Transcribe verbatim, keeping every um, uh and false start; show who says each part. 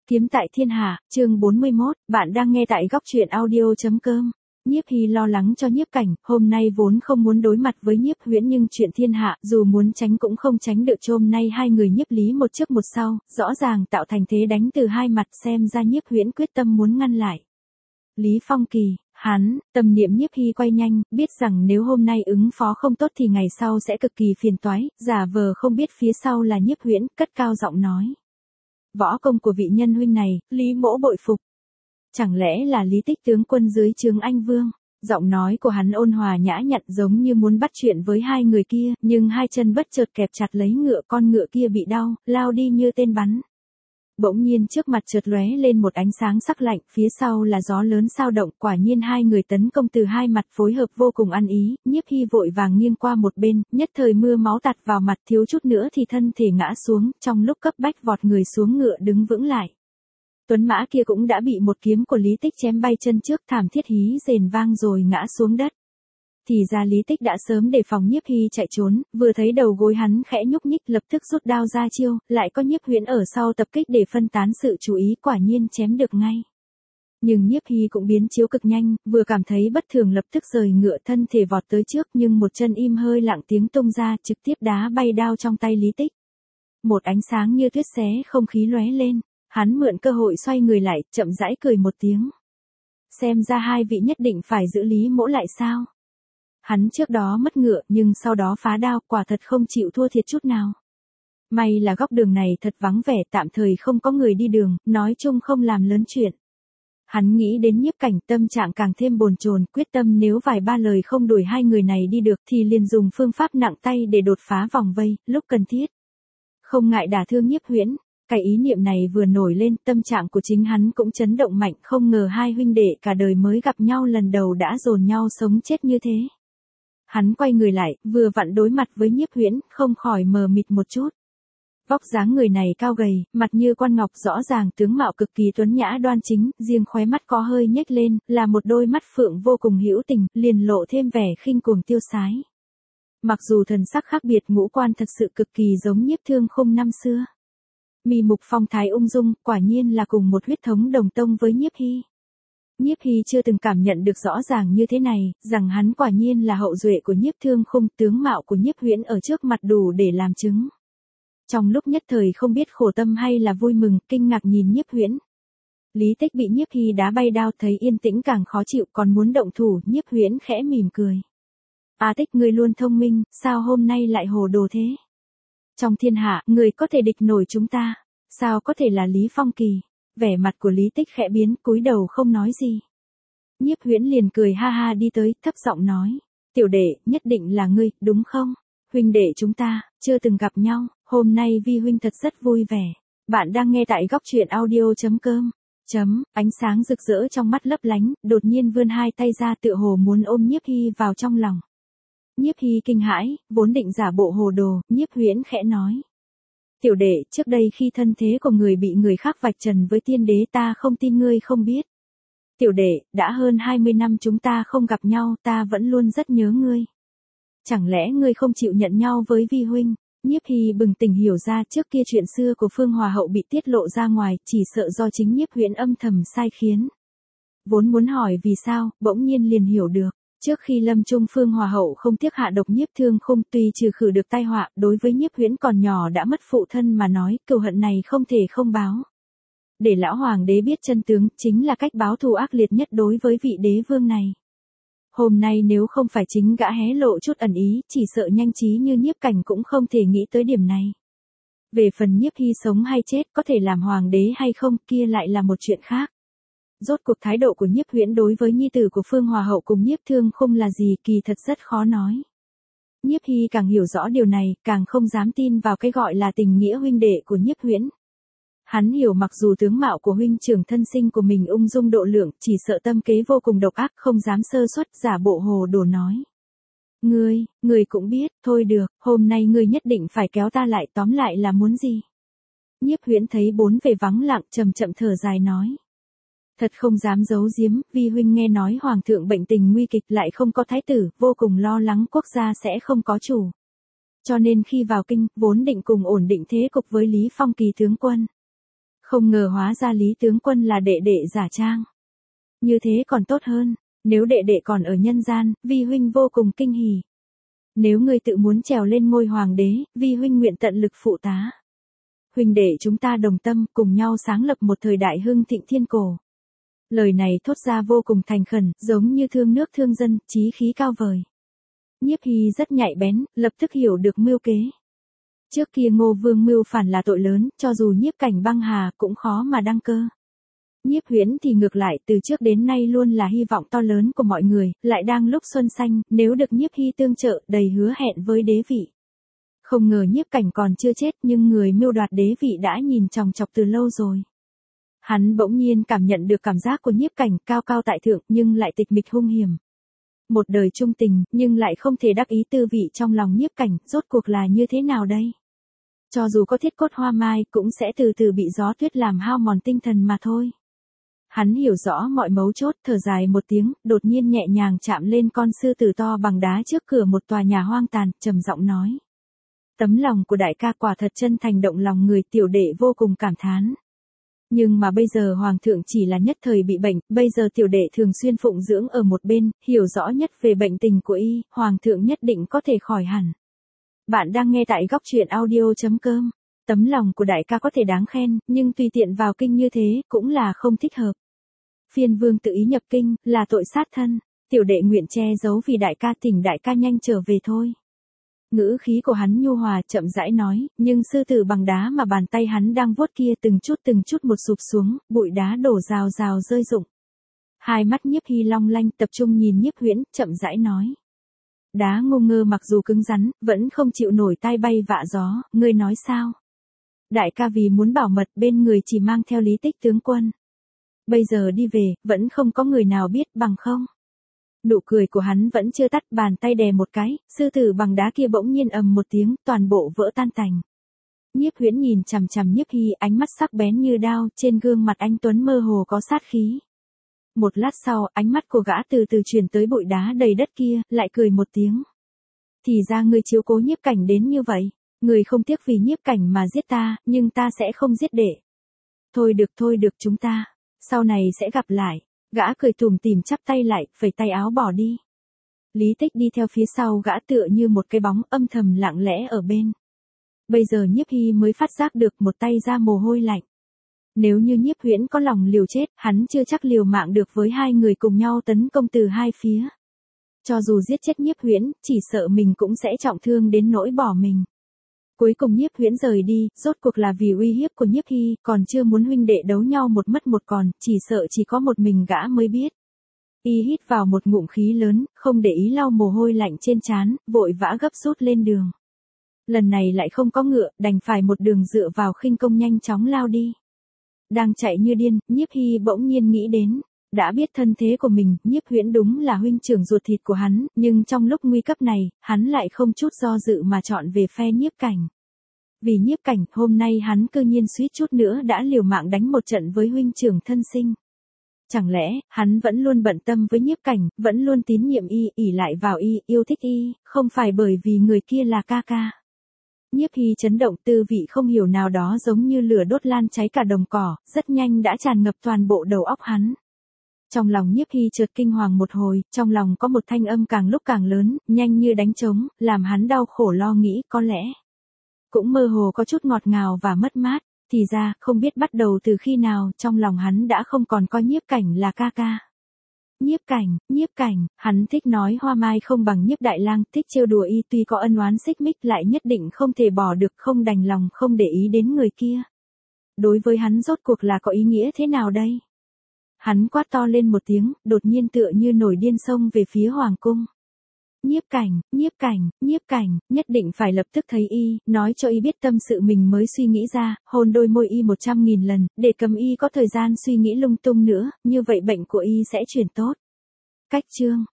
Speaker 1: Kiếm tại thiên hạ, chương bốn mươi mốt, bạn đang nghe tại góc truyện audio.com. Nhiếp Hy lo lắng cho Nhiếp Cảnh, hôm nay vốn không muốn đối mặt với Nhiếp Huyễn nhưng chuyện thiên hạ, dù muốn tránh cũng không tránh được. Hôm nay hai người Nhiếp Lý một trước một sau, rõ ràng tạo thành thế đánh từ hai mặt, xem ra Nhiếp Huyễn quyết tâm muốn ngăn lại. Lý Phong Kỳ, hắn, tâm niệm Nhiếp Hy quay nhanh, biết rằng nếu hôm nay ứng phó không tốt thì ngày sau sẽ cực kỳ phiền toái, giả vờ không biết phía sau là Nhiếp Huyễn, cất cao giọng nói. Võ công của vị nhân huynh này, Lý mỗ bội phục. Chẳng lẽ là Lý Tích tướng quân dưới trướng Anh Vương? Giọng nói của hắn ôn hòa nhã nhặn giống như muốn bắt chuyện với hai người kia, nhưng hai chân bất chợt kẹp chặt lấy ngựa, con ngựa kia bị đau, lao đi như tên bắn. Bỗng nhiên trước mặt chợt lóe lên một ánh sáng sắc lạnh, phía sau là gió lớn sao động, quả nhiên hai người tấn công từ hai mặt phối hợp vô cùng ăn ý. Nhiếp Hy vội vàng nghiêng qua một bên, nhất thời mưa máu tạt vào mặt, thiếu chút nữa thì thân thể ngã xuống, trong lúc cấp bách vọt người xuống ngựa đứng vững lại. Tuấn mã kia cũng đã bị một kiếm của Lý Tích chém bay chân trước, thảm thiết hí rền vang rồi ngã xuống đất. Thì ra Lý Tích đã sớm đề phòng Nhiếp Hy chạy trốn, vừa thấy đầu gối hắn khẽ nhúc nhích lập tức rút đao ra chiêu, lại có Nhiếp Huyễn ở sau tập kích để phân tán sự chú ý, quả nhiên chém được ngay. Nhưng Nhiếp Hy cũng biến chiếu cực nhanh, vừa cảm thấy bất thường lập tức rời ngựa, thân thể vọt tới trước, nhưng một chân im hơi lặng tiếng tung ra, trực tiếp đá bay đao trong tay Lý Tích. Một ánh sáng như tuyết xé không khí lóe lên, hắn mượn cơ hội xoay người lại, chậm rãi cười một tiếng. Xem ra hai vị nhất định phải giữ Lý mỗ lại sao? Hắn trước đó mất ngựa nhưng sau đó phá đao, quả thật không chịu thua thiệt chút nào. May là góc đường này thật vắng vẻ, tạm thời không có người đi đường, nói chung không làm lớn chuyện. Hắn nghĩ đến Nhiếp Cảnh, tâm trạng càng thêm bồn chồn, quyết tâm nếu vài ba lời không đuổi hai người này đi được thì liền dùng phương pháp nặng tay để đột phá vòng vây, lúc cần thiết. Không ngại đả thương Nhiếp Huyễn. Cái ý niệm này vừa nổi lên, tâm trạng của chính hắn cũng chấn động mạnh, không ngờ hai huynh đệ cả đời mới gặp nhau lần đầu đã dồn nhau sống chết như thế. Hắn quay người lại, vừa vặn đối mặt với Nhiếp Huyễn, không khỏi mờ mịt một chút. Vóc dáng người này cao gầy, mặt như quan ngọc, rõ ràng tướng mạo cực kỳ tuấn nhã đoan chính, riêng khóe mắt có hơi nhếch lên, là một đôi mắt phượng vô cùng hữu tình, liền lộ thêm vẻ khinh cuồng tiêu sái. Mặc dù thần sắc khác biệt, ngũ quan thật sự cực kỳ giống Nhiếp Thương Khung năm xưa. Mi mục phong thái ung dung, quả nhiên là cùng một huyết thống đồng tông với Nhiếp Hy. Nhiếp Hy chưa từng cảm nhận được rõ ràng như thế này, rằng hắn quả nhiên là hậu duệ của Nhiếp Thương Khung, tướng mạo của Nhiếp Huyễn ở trước mặt đủ để làm chứng. Trong lúc nhất thời không biết khổ tâm hay là vui mừng, kinh ngạc nhìn Nhiếp Huyễn. Lý Tích bị Nhiếp Hy đá bay đao, thấy yên tĩnh càng khó chịu, còn muốn động thủ, Nhiếp Huyễn khẽ mỉm cười. A Tích, ngươi luôn thông minh, sao hôm nay lại hồ đồ thế? Trong thiên hạ, người có thể địch nổi chúng ta, sao có thể là Lý Phong Kỳ? Vẻ mặt của Lý Tích khẽ biến, cúi đầu không nói gì. Nhiếp Huyễn liền cười ha ha đi tới, thấp giọng nói, tiểu đệ, nhất định là ngươi, đúng không? Huynh đệ chúng ta, chưa từng gặp nhau, hôm nay vi huynh thật rất vui vẻ. Bạn đang nghe tại góc truyện audio.com. Chấm, ánh sáng rực rỡ trong mắt lấp lánh, đột nhiên vươn hai tay ra tựa hồ muốn ôm Nhiếp Hy vào trong lòng. Nhiếp Hy kinh hãi, vốn định giả bộ hồ đồ, Nhiếp Huyễn khẽ nói. Tiểu đệ, trước đây khi thân thế của người bị người khác vạch trần với tiên đế ta không tin ngươi không biết. Tiểu đệ, đã hơn hai mươi năm chúng ta không gặp nhau, ta vẫn luôn rất nhớ ngươi. Chẳng lẽ ngươi không chịu nhận nhau với vi huynh? Nhiếp Hy bừng tỉnh hiểu ra trước kia chuyện xưa của Phương Hòa Hậu bị tiết lộ ra ngoài, chỉ sợ do chính Nhiếp Huyễn âm thầm sai khiến. Vốn muốn hỏi vì sao, bỗng nhiên liền hiểu được. Trước khi lâm chung Phương Hòa Hậu không tiếc hạ độc Nhiếp Thương Khung, tuy trừ khử được tai họa, đối với Nhiếp Huyễn còn nhỏ đã mất phụ thân mà nói, cừu hận này không thể không báo. Để lão hoàng đế biết chân tướng, chính là cách báo thù ác liệt nhất đối với vị đế vương này. Hôm nay nếu không phải chính gã hé lộ chút ẩn ý, chỉ sợ nhanh trí như Nhiếp Cảnh cũng không thể nghĩ tới điểm này. Về phần Nhiếp Hy sống hay chết, có thể làm hoàng đế hay không, kia lại là một chuyện khác. Rốt cuộc thái độ của Nhiếp Huyễn đối với nhi tử của Phương Hòa Hậu cùng Nhiếp Thương Khung là gì, kỳ thật rất khó nói. Nhiếp Hy càng hiểu rõ điều này, càng không dám tin vào cái gọi là tình nghĩa huynh đệ của Nhiếp Huyễn. Hắn hiểu mặc dù tướng mạo của huynh trưởng thân sinh của mình ung dung độ lượng, chỉ sợ tâm kế vô cùng độc ác, không dám sơ suất, giả bộ hồ đồ nói. Ngươi, ngươi cũng biết, thôi được, hôm nay ngươi nhất định phải kéo ta lại, tóm lại là muốn gì? Nhiếp Huyễn thấy bốn bề vắng lặng, chậm chậm thở dài nói. Thật không dám giấu giếm, vi huynh nghe nói hoàng thượng bệnh tình nguy kịch lại không có thái tử, vô cùng lo lắng quốc gia sẽ không có chủ. Cho nên khi vào kinh, vốn định cùng ổn định thế cục với Lý Phong Kỳ tướng quân. Không ngờ hóa ra Lý tướng quân là đệ đệ giả trang. Như thế còn tốt hơn, nếu đệ đệ còn ở nhân gian, vi huynh vô cùng kinh hỉ. Nếu ngươi tự muốn trèo lên ngôi hoàng đế, vi huynh nguyện tận lực phụ tá. Huynh đệ chúng ta đồng tâm, cùng nhau sáng lập một thời đại hưng thịnh thiên cổ. Lời này thốt ra vô cùng thành khẩn, giống như thương nước thương dân, chí khí cao vời. Nhiếp Hy rất nhạy bén, lập tức hiểu được mưu kế. Trước kia Ngô Vương mưu phản là tội lớn, cho dù Nhiếp Cảnh băng hà cũng khó mà đăng cơ. Nhiếp Huyễn thì ngược lại, từ trước đến nay luôn là hy vọng to lớn của mọi người, lại đang lúc xuân xanh, nếu được Nhiếp Hy tương trợ, đầy hứa hẹn với đế vị. Không ngờ Nhiếp Cảnh còn chưa chết, nhưng người mưu đoạt đế vị đã nhìn chòng chọc từ lâu rồi. Hắn bỗng nhiên cảm nhận được cảm giác của Nhiếp Cảnh, cao cao tại thượng nhưng lại tịch mịch hung hiểm. Một đời trung tình, nhưng lại không thể đắc ý tư vị trong lòng Nhiếp Cảnh, rốt cuộc là như thế nào đây? Cho dù có thiết cốt hoa mai, cũng sẽ từ từ bị gió tuyết làm hao mòn tinh thần mà thôi. Hắn hiểu rõ mọi mấu chốt, thở dài một tiếng, đột nhiên nhẹ nhàng chạm lên con sư tử to bằng đá trước cửa một tòa nhà hoang tàn, trầm giọng nói. Tấm lòng của đại ca quả thật chân thành động lòng người, tiểu đệ vô cùng cảm thán. Nhưng mà bây giờ hoàng thượng chỉ là nhất thời bị bệnh, bây giờ tiểu đệ thường xuyên phụng dưỡng ở một bên, hiểu rõ nhất về bệnh tình của y, hoàng thượng nhất định có thể khỏi hẳn. Bạn đang nghe tại góc truyện audio chấm com. Tấm lòng của đại ca có thể đáng khen, nhưng tùy tiện vào kinh như thế, cũng là không thích hợp. Phiên vương tự ý nhập kinh, là tội sát thân, tiểu đệ nguyện che giấu vì đại ca, thỉnh đại ca nhanh trở về thôi. Ngữ khí của hắn nhu hòa chậm rãi nói, nhưng sư tử bằng đá mà bàn tay hắn đang vuốt kia từng chút từng chút một sụp xuống, bụi đá đổ rào rào rơi rụng. Hai mắt Nhiếp Hy long lanh tập trung nhìn Nhiếp Huyễn, chậm rãi nói. Đá ngô ngơ mặc dù cứng rắn, vẫn không chịu nổi tai bay vạ gió, ngươi nói sao? Đại ca vì muốn bảo mật bên người chỉ mang theo Lý Tích tướng quân. Bây giờ đi về, vẫn không có người nào biết bằng không? Nụ cười của hắn vẫn chưa tắt, bàn tay đè một cái, sư tử bằng đá kia bỗng nhiên ầm một tiếng, toàn bộ vỡ tan tành. Nhiếp Huyễn nhìn chằm chằm Nhiếp Hy, ánh mắt sắc bén như đao, trên gương mặt anh tuấn mơ hồ có sát khí. Một lát sau, ánh mắt của gã từ từ chuyển tới bụi đá đầy đất kia, lại cười một tiếng. Thì ra ngươi chiếu cố Nhiếp Cảnh đến như vậy, ngươi không tiếc vì Nhiếp Cảnh mà giết ta, nhưng ta sẽ không giết đệ. Thôi được thôi được, chúng ta sau này sẽ gặp lại. Gã cười tủm tỉm chắp tay lại, phẩy tay áo bỏ đi. Lý Tích đi theo phía sau gã tựa như một cái bóng âm thầm lặng lẽ ở bên. Bây giờ Nhiếp Hy mới phát giác được một tay ra mồ hôi lạnh. Nếu như Nhiếp Huyễn có lòng liều chết, hắn chưa chắc liều mạng được với hai người cùng nhau tấn công từ hai phía. Cho dù giết chết Nhiếp Huyễn, chỉ sợ mình cũng sẽ trọng thương đến nỗi bỏ mình. Cuối cùng Nhiếp Huyễn rời đi, rốt cuộc là vì uy hiếp của Nhiếp Hy, còn chưa muốn huynh đệ đấu nhau một mất một còn, chỉ sợ chỉ có một mình gã mới biết. Y hít vào một ngụm khí lớn, không để ý lau mồ hôi lạnh trên trán, vội vã gấp rút lên đường. Lần này lại không có ngựa, đành phải một đường dựa vào khinh công nhanh chóng lao đi. Đang chạy như điên, Nhiếp Hy bỗng nhiên nghĩ đến. Đã biết thân thế của mình, Nhiếp Huyễn đúng là huynh trưởng ruột thịt của hắn, nhưng trong lúc nguy cấp này, hắn lại không chút do dự mà chọn về phe Nhiếp Cảnh. Vì Nhiếp Cảnh, hôm nay hắn cơ nhiên suýt chút nữa đã liều mạng đánh một trận với huynh trưởng thân sinh. Chẳng lẽ, hắn vẫn luôn bận tâm với Nhiếp Cảnh, vẫn luôn tín nhiệm y, ỷ lại vào y, yêu thích y, không phải bởi vì người kia là ca ca. Nhiếp Hy chấn động, tư vị không hiểu nào đó giống như lửa đốt lan cháy cả đồng cỏ, rất nhanh đã tràn ngập toàn bộ đầu óc hắn. Trong lòng Nhiếp Hy chợt kinh hoàng một hồi, trong lòng có một thanh âm càng lúc càng lớn, nhanh như đánh trống, làm hắn đau khổ lo nghĩ, có lẽ cũng mơ hồ có chút ngọt ngào và mất mát, thì ra, không biết bắt đầu từ khi nào, trong lòng hắn đã không còn coi Nhiếp Cảnh là ca ca. Nhiếp Cảnh, Nhiếp Cảnh, hắn thích nói hoa mai không bằng Nhiếp Đại Lang, thích trêu đùa y, tuy có ân oán xích mích lại nhất định không thể bỏ được, không đành lòng không để ý đến người kia. Đối với hắn rốt cuộc là có ý nghĩa thế nào đây? Hắn quát to lên một tiếng, đột nhiên tựa như nổi điên xông về phía hoàng cung. Nhiếp Cảnh, Nhiếp Cảnh, Nhiếp Cảnh, nhất định phải lập tức thấy y, nói cho y biết tâm sự mình mới suy nghĩ ra, hôn đôi môi y một trăm nghìn lần, để cầm y có thời gian suy nghĩ lung tung nữa, như vậy bệnh của y sẽ chuyển tốt. Cách chương